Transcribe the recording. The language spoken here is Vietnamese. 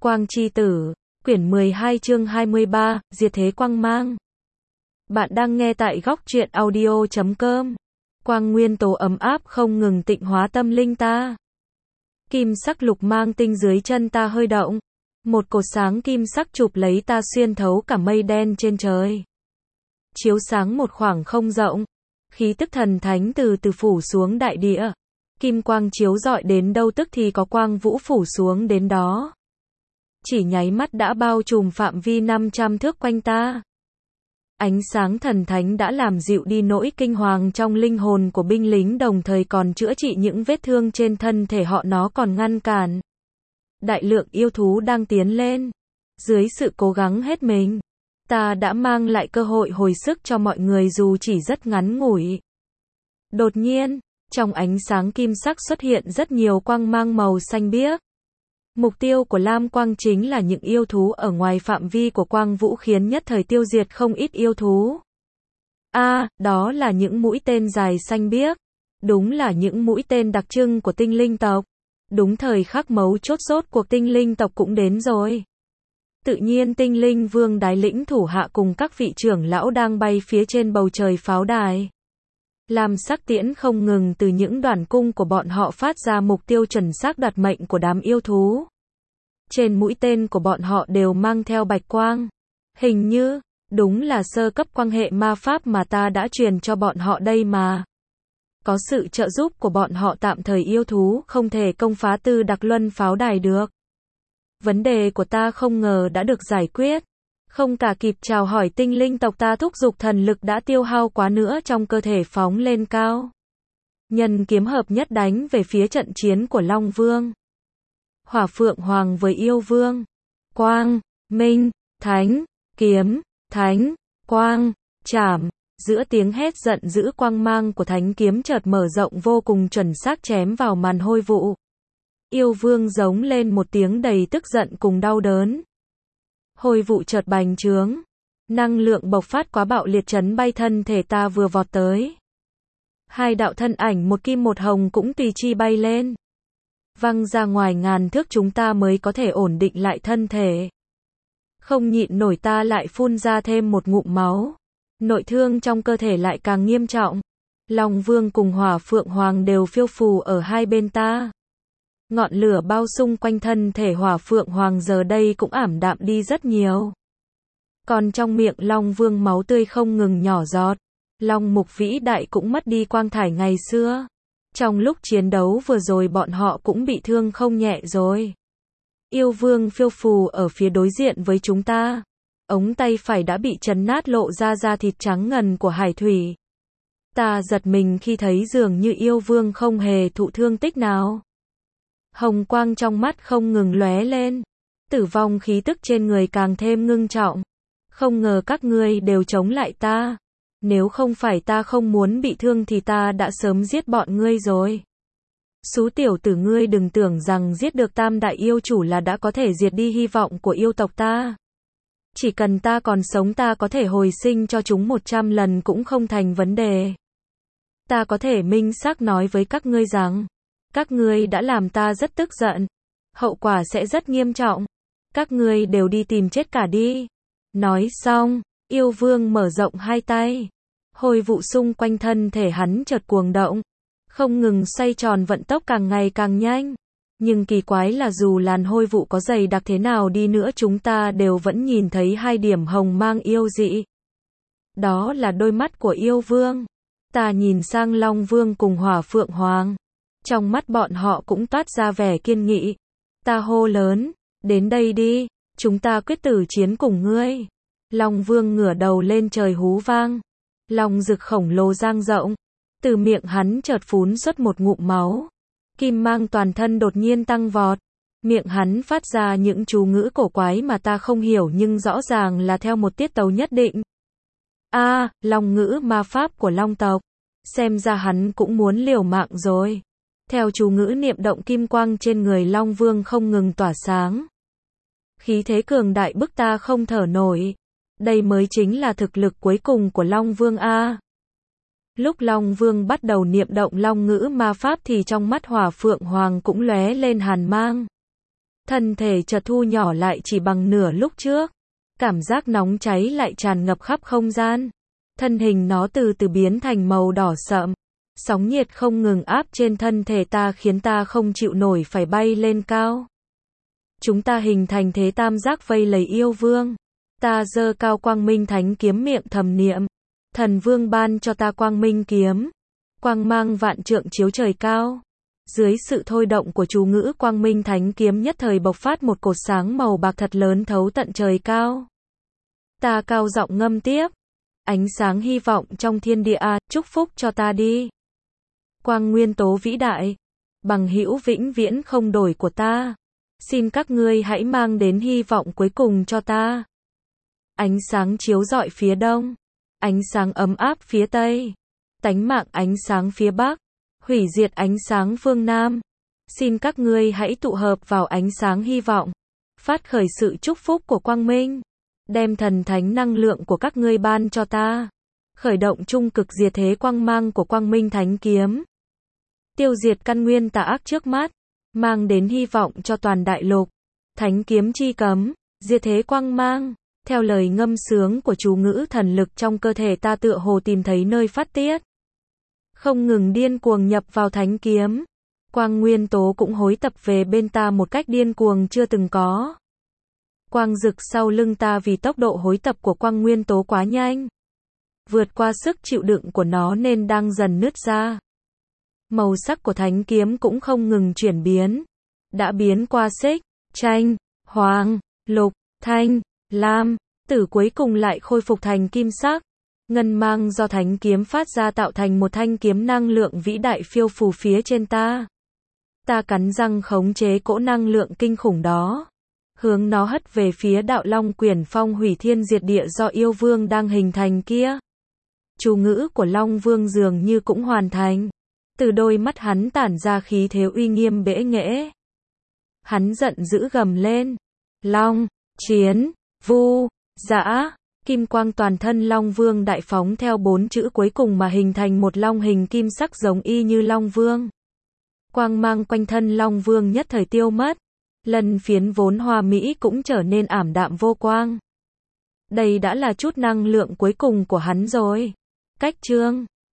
Quang Chi Tử, quyển 12 chương 23, Diệt Thế Quang Mang. Bạn đang nghe tại góc truyện audio.com. Quang nguyên tố ấm áp không ngừng tịnh hóa tâm linh ta. Kim sắc lục mang tinh dưới chân ta hơi động. Một cột sáng kim sắc chụp lấy ta xuyên thấu cả mây đen trên trời. Chiếu sáng một khoảng không rộng. Khí tức thần thánh từ từ phủ xuống đại địa. Kim quang chiếu rọi đến đâu tức thì có quang vũ phủ xuống đến đó. Chỉ nháy mắt đã bao trùm phạm vi 500 thước quanh ta. Ánh sáng thần thánh đã làm dịu đi nỗi kinh hoàng trong linh hồn của binh lính, đồng thời còn chữa trị những vết thương trên thân thể họ, nó còn ngăn cản đại lượng yêu thú đang tiến lên. Dưới sự cố gắng hết mình, ta đã mang lại cơ hội hồi sức cho mọi người dù chỉ rất ngắn ngủi. Đột nhiên, trong ánh sáng kim sắc xuất hiện rất nhiều quang mang màu xanh biếc. Mục tiêu của lam quang chính là những yêu thú ở ngoài phạm vi của quang vũ, khiến nhất thời tiêu diệt không ít yêu thú. Đó là những mũi tên dài xanh biếc. Đúng là những mũi tên đặc trưng của tinh linh tộc. Đúng thời khắc mấu chốt, rốt cuộc tinh linh tộc cũng đến rồi. Tự nhiên tinh linh vương đái lĩnh thủ hạ cùng các vị trưởng lão đang bay phía trên bầu trời pháo đài. Làm sắc tiễn không ngừng từ những đoàn cung của bọn họ phát ra, mục tiêu chuẩn xác đoạt mệnh của đám yêu thú. Trên mũi tên của bọn họ đều mang theo bạch quang. Hình như, đúng là sơ cấp quang hệ ma pháp mà ta đã truyền cho bọn họ đây mà. Có sự trợ giúp của bọn họ, tạm thời yêu thú không thể công phá Tư Đặc Luân pháo đài được. Vấn đề của ta không ngờ đã được giải quyết. Không cả kịp chào hỏi tinh linh tộc, ta thúc giục thần lực đã tiêu hao quá nữa trong cơ thể, phóng lên cao. Nhân kiếm hợp nhất đánh về phía trận chiến của Long Vương. Hỏa Phượng Hoàng với yêu vương. Quang, minh, thánh, kiếm, thánh, quang, chảm. Giữa tiếng hét giận dữ, quang mang của thánh kiếm chợt mở rộng, vô cùng chuẩn xác chém vào màn hôi vụ. Yêu vương giống lên một tiếng đầy tức giận cùng đau đớn. Hôi vụ chợt bành trướng. Năng lượng bộc phát quá bạo liệt, chấn bay thân thể ta vừa vọt tới. Hai đạo thân ảnh, một kim một hồng cũng tùy chi bay lên. Văng ra ngoài ngàn thước, chúng ta mới có thể ổn định lại thân thể. Không nhịn nổi ta lại phun ra thêm một ngụm máu. Nội thương trong cơ thể lại càng nghiêm trọng. Long Vương cùng Hỏa Phượng Hoàng đều phiêu phù ở hai bên ta. Ngọn lửa bao xung quanh thân thể Hỏa Phượng Hoàng giờ đây cũng ảm đạm đi rất nhiều. Còn trong miệng Long Vương máu tươi không ngừng nhỏ giọt. Long mục vĩ đại cũng mất đi quang thải ngày xưa. Trong lúc chiến đấu vừa rồi bọn họ cũng bị thương không nhẹ rồi. Yêu vương phiêu phù ở phía đối diện với chúng ta. Ống tay phải đã bị chấn nát, lộ ra da thịt trắng ngần của hải thủy. Ta giật mình khi thấy dường như yêu vương không hề thụ thương tích nào. Hồng quang trong mắt không ngừng lóe lên. Tử vong khí tức trên người càng thêm ngưng trọng. Không ngờ các ngươi đều chống lại ta. Nếu không phải ta không muốn bị thương thì ta đã sớm giết bọn ngươi rồi. Xú tiểu tử, ngươi đừng tưởng rằng giết được tam đại yêu chủ là đã có thể diệt đi hy vọng của yêu tộc ta. Chỉ cần ta còn sống, ta có thể hồi sinh cho chúng 100 lần cũng không thành vấn đề. Ta có thể minh xác nói với các ngươi rằng, các ngươi đã làm ta rất tức giận. Hậu quả sẽ rất nghiêm trọng. Các ngươi đều đi tìm chết cả đi. Nói xong, yêu vương mở rộng hai tay. Hôi vụ xung quanh thân thể hắn chợt cuồng động. Không ngừng xoay tròn, vận tốc càng ngày càng nhanh. Nhưng kỳ quái là dù làn hôi vụ có dày đặc thế nào đi nữa, chúng ta đều vẫn nhìn thấy hai điểm hồng mang yêu dị. Đó là đôi mắt của yêu vương. Ta nhìn sang Long Vương cùng Hỏa Phượng Hoàng. Trong mắt bọn họ cũng toát ra vẻ kiên nghị. Ta hô lớn, đến đây đi, chúng ta quyết tử chiến cùng ngươi. Long Vương ngửa đầu lên trời hú vang. Long rực khổng lồ dang rộng. Từ miệng hắn chợt phún xuất một ngụm máu. Kim mang toàn thân đột nhiên tăng vọt. Miệng hắn phát ra những chú ngữ cổ quái mà ta không hiểu, nhưng rõ ràng là theo một tiết tấu nhất định. Long ngữ ma pháp của Long tộc. Xem ra hắn cũng muốn liều mạng rồi. Theo chú ngữ niệm động, kim quang trên người Long Vương không ngừng tỏa sáng. Khí thế cường đại bức ta không thở nổi. Đây mới chính là thực lực cuối cùng của Long Vương a. Lúc Long Vương bắt đầu niệm động long ngữ ma pháp thì trong mắt Hỏa Phượng Hoàng cũng lóe lên hàn mang. Thân thể chợt thu nhỏ lại chỉ bằng nửa lúc trước. Cảm giác nóng cháy lại tràn ngập khắp không gian. Thân hình nó từ từ biến thành màu đỏ sậm. Sóng nhiệt không ngừng áp trên thân thể ta khiến ta không chịu nổi phải bay lên cao. Chúng ta hình thành thế tam giác vây lấy yêu vương. Ta giơ cao quang minh thánh kiếm miệng thầm niệm. Thần vương ban cho ta quang minh kiếm. Quang mang vạn trượng chiếu trời cao. Dưới sự thôi động của chú ngữ quang minh thánh kiếm nhất thời bộc phát một cột sáng màu bạc thật lớn thấu tận trời cao. Ta cao giọng ngâm tiếp. Ánh sáng hy vọng trong thiên địa, chúc phúc cho ta đi. Quang nguyên tố vĩ đại, bằng hữu vĩnh viễn không đổi của ta. Xin các ngươi hãy mang đến hy vọng cuối cùng cho ta. Ánh sáng chiếu rọi phía đông. Ánh sáng ấm áp phía tây. Tánh mạng ánh sáng phía bắc. Hủy diệt ánh sáng phương Nam. Xin các ngươi hãy tụ hợp vào ánh sáng hy vọng. Phát khởi sự chúc phúc của quang minh. Đem thần thánh năng lượng của các ngươi ban cho ta. Khởi động trung cực diệt thế quang mang của quang minh thánh kiếm. Tiêu diệt căn nguyên tà ác trước mắt. Mang đến hy vọng cho toàn đại lục. Thánh kiếm chi cấm. Diệt thế quang mang. Theo lời ngâm sướng của chú ngữ thần lực trong cơ thể ta tựa hồ tìm thấy nơi phát tiết. Không ngừng điên cuồng nhập vào thánh kiếm. Quang nguyên tố cũng hối tập về bên ta một cách điên cuồng chưa từng có. Quang rực sau lưng ta vì tốc độ hối tập của quang nguyên tố quá nhanh. Vượt qua sức chịu đựng của nó nên đang dần nứt ra. Màu sắc của thánh kiếm cũng không ngừng chuyển biến. Đã biến qua xích, chanh, hoàng, lục, thanh, lam, tử cuối cùng lại khôi phục thành kim sắc. Ngân mang do thánh kiếm phát ra tạo thành một thanh kiếm năng lượng vĩ đại phiêu phù phía trên ta. Ta cắn răng khống chế cỗ năng lượng kinh khủng đó. Hướng nó hất về phía đạo long quyển phong hủy thiên diệt địa do yêu vương đang hình thành kia. Chú ngữ của long vương dường như cũng hoàn thành. Từ đôi mắt hắn tản ra khí thế uy nghiêm bẽ nghễ. Hắn giận dữ gầm lên. Long, chiến, vu, dã. Kim quang toàn thân long vương đại phóng theo 4 chữ cuối cùng mà hình thành một long hình kim sắc giống y như long vương. Quang mang quanh thân long vương nhất thời tiêu mất. Lần phiến vốn hoa mỹ cũng trở nên ảm đạm vô quang. Đây đã là chút năng lượng cuối cùng của hắn rồi. Cách chương